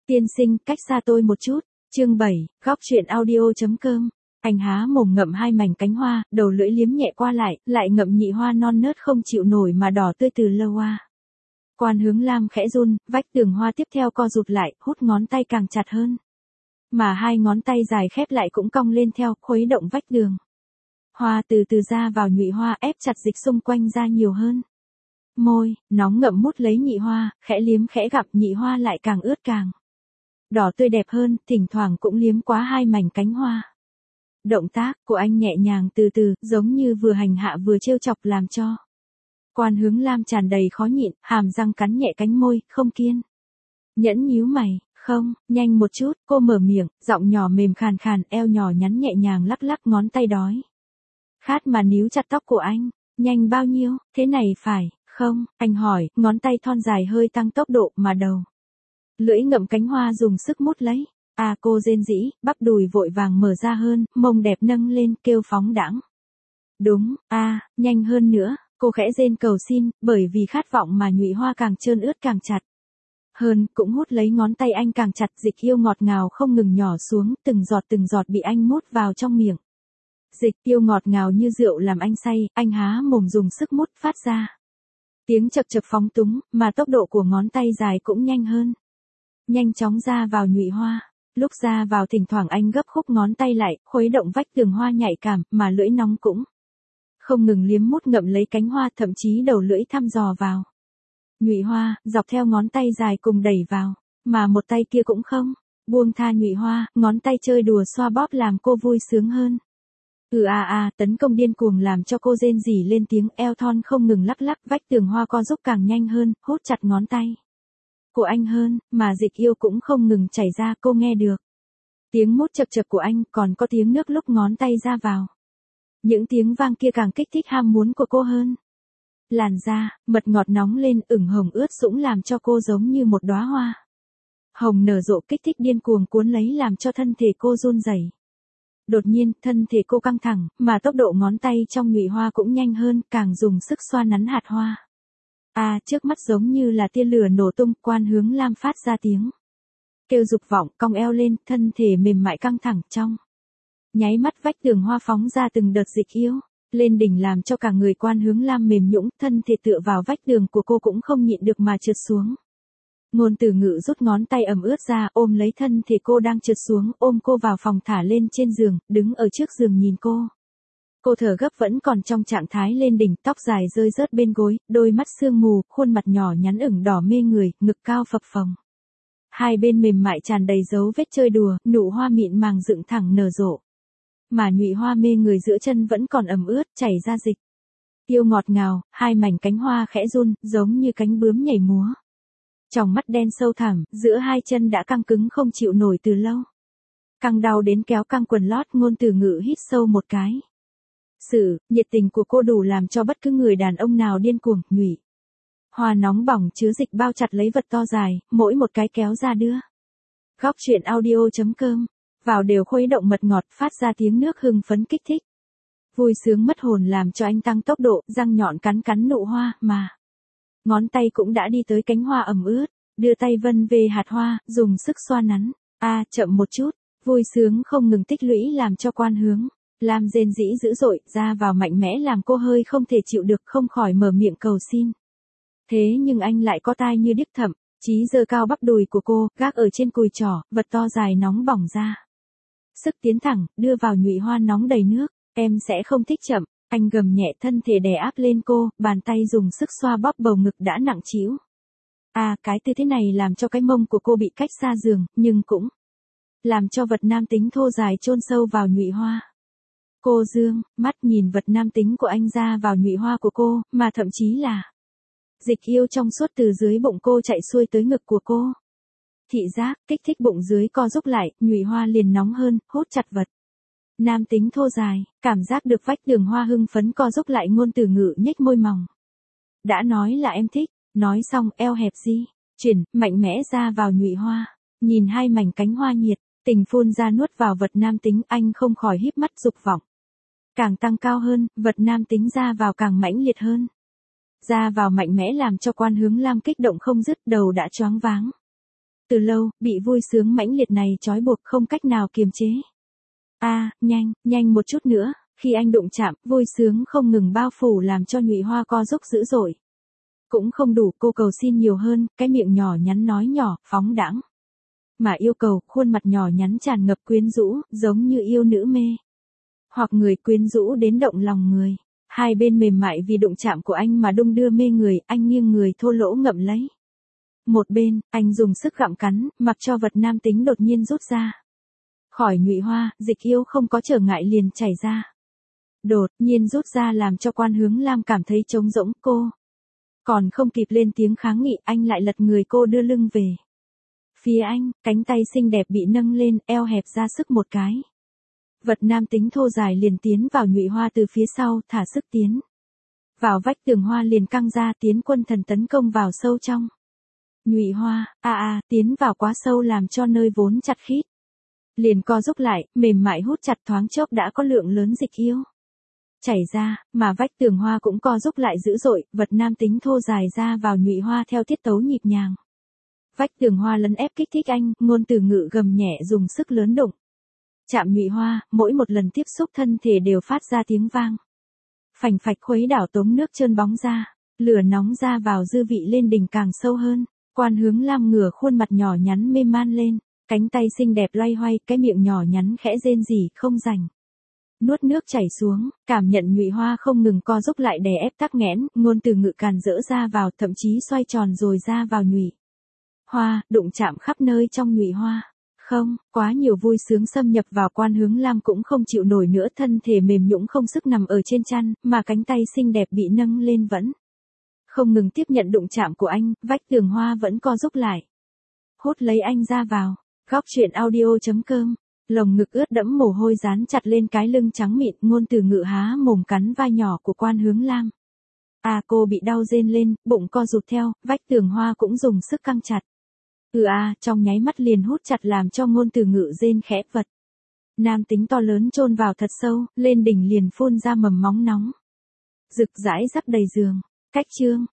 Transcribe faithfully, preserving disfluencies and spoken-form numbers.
Tiên sinh, cách xa tôi một chút. Chương bảy, góc truyện audio.com. Anh há mồm ngậm hai mảnh cánh hoa, đầu lưỡi liếm nhẹ qua lại, lại ngậm nhị hoa non nớt không chịu nổi mà đỏ tươi từ lâu hoa. Quan Hướng Lam khẽ run, vách tường hoa tiếp theo co rụt lại, hút ngón tay càng chặt hơn. Mà hai ngón tay dài khép lại cũng cong lên theo, khuấy động vách tường. Hoa từ từ ra vào nhụy hoa, ép chặt dịch xung quanh ra nhiều hơn. Môi, nóng ngậm mút lấy nhị hoa, khẽ liếm khẽ gặp nhị hoa lại càng ướt càng đỏ tươi đẹp hơn, thỉnh thoảng cũng liếm quá hai mảnh cánh hoa. Động tác của anh nhẹ nhàng từ từ, giống như vừa hành hạ vừa trêu chọc làm cho Quan Hướng Lam tràn đầy khó nhịn, hàm răng cắn nhẹ cánh môi, không kiên nhẫn nhíu mày. Không, nhanh một chút, cô mở miệng, giọng nhỏ mềm khàn khàn, eo nhỏ nhắn nhẹ nhàng lắc lắc ngón tay đói khát mà níu chặt tóc của anh. Nhanh bao nhiêu, thế này phải không? Anh hỏi, ngón tay thon dài hơi tăng tốc độ mà đầu lưỡi ngậm cánh hoa dùng sức mút lấy. À, cô rên rỉ, bắp đùi vội vàng mở ra hơn, mông đẹp nâng lên, kêu phóng đãng. Đúng, à, nhanh hơn nữa, cô khẽ rên cầu xin, bởi vì khát vọng mà nhụy hoa càng trơn ướt càng chặt hơn, cũng hút lấy ngón tay anh càng chặt, dịch yêu ngọt ngào không ngừng nhỏ xuống, từng giọt từng giọt bị anh mút vào trong miệng. Dịch yêu ngọt ngào như rượu làm anh say, anh há mồm dùng sức mút phát ra tiếng chập chập phóng túng, mà tốc độ của ngón tay dài cũng nhanh hơn. Nhanh chóng ra vào nhụy hoa. Lúc ra vào thỉnh thoảng anh gấp khúc ngón tay lại, khuấy động vách tường hoa nhạy cảm, mà lưỡi nóng cũng không ngừng liếm mút ngậm lấy cánh hoa, thậm chí đầu lưỡi thăm dò vào nhụy hoa, dọc theo ngón tay dài cùng đẩy vào, mà một tay kia cũng không buông tha nhụy hoa, ngón tay chơi đùa xoa bóp làm cô vui sướng hơn. Ừ à à, tấn công điên cuồng làm cho cô rên rỉ lên tiếng, eo thon không ngừng lắc lắc, vách tường hoa co giúp càng nhanh hơn, hút chặt ngón tay của anh hơn, mà dịch yêu cũng không ngừng chảy ra, cô nghe được tiếng mút chập chập của anh, còn có tiếng nước lúc ngón tay ra vào. Những tiếng vang kia càng kích thích ham muốn của cô hơn. Làn da, mật ngọt nóng lên, ửng hồng ướt sũng làm cho cô giống như một đóa hoa hồng nở rộ, kích thích điên cuồng cuốn lấy làm cho thân thể cô run rẩy. Đột nhiên, thân thể cô căng thẳng, mà tốc độ ngón tay trong nhụy hoa cũng nhanh hơn, càng dùng sức xoa nắn hạt hoa. À, trước mắt giống như là tia lửa nổ tung, Quan Hướng Lam phát ra tiếng kêu dục vọng, cong eo lên, thân thể mềm mại căng thẳng trong nháy mắt vách tường hoa phóng ra từng đợt dịch yêu lên đỉnh làm cho cả người Quan Hướng Lam mềm nhũn, thân thể tựa vào vách tường của cô cũng không nhịn được mà trượt xuống. Ngôn Tử Ngự rút ngón tay ẩm ướt ra, ôm lấy thân thể cô đang trượt xuống, ôm cô vào phòng thả lên trên giường, đứng ở trước giường nhìn cô. Cô thở gấp vẫn còn trong trạng thái lên đỉnh, tóc dài rơi rớt bên gối, đôi mắt sương mù, khuôn mặt nhỏ nhắn ửng đỏ mê người, ngực cao phập phồng. Hai bên mềm mại tràn đầy dấu vết chơi đùa, nụ hoa mịn màng dựng thẳng nở rộ. Mà nhụy hoa mê người giữa chân vẫn còn ẩm ướt, chảy ra dịch yêu ngọt ngào, hai mảnh cánh hoa khẽ run, giống như cánh bướm nhảy múa. Tròng mắt đen sâu thẳm, giữa hai chân đã căng cứng không chịu nổi từ lâu. Căng đau đến kéo căng quần lót, Ngôn Tử Ngự hít sâu một cái. Sự nhiệt tình của cô đủ làm cho bất cứ người đàn ông nào điên cuồng. Nhụy hoa nóng bỏng chứa dịch bao chặt lấy vật to dài, mỗi một cái kéo ra đưa. Góc truyện audio.com. Vào đều khuấy động mật ngọt, phát ra tiếng nước hưng phấn kích thích. Vui sướng mất hồn làm cho anh tăng tốc độ, răng nhọn cắn cắn nụ hoa, mà ngón tay cũng đã đi tới cánh hoa ẩm ướt, đưa tay vân về hạt hoa, dùng sức xoa nắn. À, chậm một chút, vui sướng không ngừng tích lũy làm cho Quan Hướng Lam rên rỉ dữ dội, ra vào mạnh mẽ làm cô hơi không thể chịu được, không khỏi mở miệng cầu xin. Thế nhưng anh lại có tai như điếc thậm chí giơ cao bắp đùi của cô, gác ở trên cùi trỏ, vật to dài nóng bỏng ra sức tiến thẳng, đưa vào nhụy hoa nóng đầy nước. Em sẽ không thích chậm. Anh gầm nhẹ, thân thể đè áp lên cô, bàn tay dùng sức xoa bóp bầu ngực đã nặng trĩu. À, cái tư thế này làm cho cái mông của cô bị cách xa giường, nhưng cũng làm cho vật nam tính thô dài chôn sâu vào nhụy hoa. Cô dương mắt nhìn vật nam tính của anh ra vào nhụy hoa của cô, mà thậm chí là dịch yêu trong suốt từ dưới bụng cô chạy xuôi tới ngực của cô. Thị giác, kích thích bụng dưới co rúm lại, nhụy hoa liền nóng hơn, hút chặt vật nam tính thô dài, cảm giác được vách tường hoa hưng phấn co rúm lại. Ngôn Tử Ngự nhếch môi mỏng. Đã nói là em thích, nói xong eo hẹp di chuyển mạnh mẽ ra vào nhụy hoa, nhìn hai mảnh cánh hoa nhiệt tình phun ra nuốt vào vật nam tính, anh không khỏi híp mắt dục vọng càng tăng cao hơn, vật nam tính ra vào càng mãnh liệt hơn. Ra vào mạnh mẽ làm cho Quan Hướng Lam kích động không dứt, đầu đã choáng váng. Từ lâu, bị vui sướng mãnh liệt này trói buộc không cách nào kiềm chế. A, à, nhanh, nhanh một chút nữa, khi anh đụng chạm, vui sướng không ngừng bao phủ làm cho Nhụy Hoa co rúm dữ dội. Cũng không đủ, cô cầu xin nhiều hơn, cái miệng nhỏ nhắn nói nhỏ, phóng đãng. Mà yêu cầu, khuôn mặt nhỏ nhắn tràn ngập quyến rũ, giống như yêu nữ mê. Hoặc người quyến rũ đến động lòng người. Hai bên mềm mại vì đụng chạm của anh mà đung đưa mê người, anh nghiêng người thô lỗ ngậm lấy. Một bên, anh dùng sức gặm cắn, mặc cho vật nam tính đột nhiên rút ra. Khỏi Nhụy Hoa, dịch yêu không có trở ngại liền chảy ra. Đột nhiên rút ra làm cho Quan Hướng Lam cảm thấy trống rỗng. Cô còn không kịp lên tiếng kháng nghị, anh lại lật người cô đưa lưng về phía anh, cánh tay xinh đẹp bị nâng lên, eo hẹp ra sức một cái. Vật nam tính thô dài liền tiến vào Nhụy Hoa từ phía sau, thả sức tiến vào vách tường hoa liền căng ra, tiến quân thần tấn công vào sâu trong. Nhụy Hoa, a a, tiến vào quá sâu làm cho nơi vốn chặt khít liền co rúm lại, mềm mại hút chặt, thoáng chốc đã có lượng lớn dịch yêu chảy ra, mà vách tường hoa cũng co rúm lại dữ dội, vật nam tính thô dài ra vào Nhụy Hoa theo tiết tấu nhịp nhàng. Vách tường hoa lấn ép kích thích anh, ngôn từ ngữ gầm nhẹ dùng sức lớn đụng chạm Nhụy Hoa, mỗi một lần tiếp xúc thân thể đều phát ra tiếng vang. Phành phạch khuấy đảo tống nước trơn bóng ra, lửa nóng ra vào dư vị lên đỉnh càng sâu hơn. Quan Hướng Lam ngửa khuôn mặt nhỏ nhắn mê man lên, cánh tay xinh đẹp loay hoay, cái miệng nhỏ nhắn khẽ rên rỉ, không rảnh nuốt nước chảy xuống, cảm nhận Nhụy Hoa không ngừng co rúm lại đè ép tắc nghẽn, ngôn từ ngữ càn rỡ ra vào, thậm chí xoay tròn rồi ra vào Nhụy Hoa, đụng chạm khắp nơi trong Nhụy Hoa. Không, quá nhiều vui sướng xâm nhập vào. Quan Hướng Lam cũng không chịu nổi nữa, thân thể mềm nhũn không sức nằm ở trên chăn, mà cánh tay xinh đẹp bị nâng lên vẫn không ngừng tiếp nhận đụng chạm của anh, vách tường hoa vẫn co rúm lại. Hút lấy anh ra vào. Góc truyện audio chấm com. Lồng ngực ướt đẫm mồ hôi dán chặt lên cái lưng trắng mịn, ngôn từ ngữ há mồm cắn vai nhỏ của Quan Hướng Lam. À, cô bị đau rên lên, bụng co rụt theo, vách tường hoa cũng dùng sức căng chặt. Ừ à, trong nháy mắt liền hút chặt làm cho ngôn từ ngữ rên khẽ vật nam tính to lớn chôn vào thật sâu, lên đỉnh liền phun ra mầm móng nóng rực rãi rắc đầy giường. Cách chương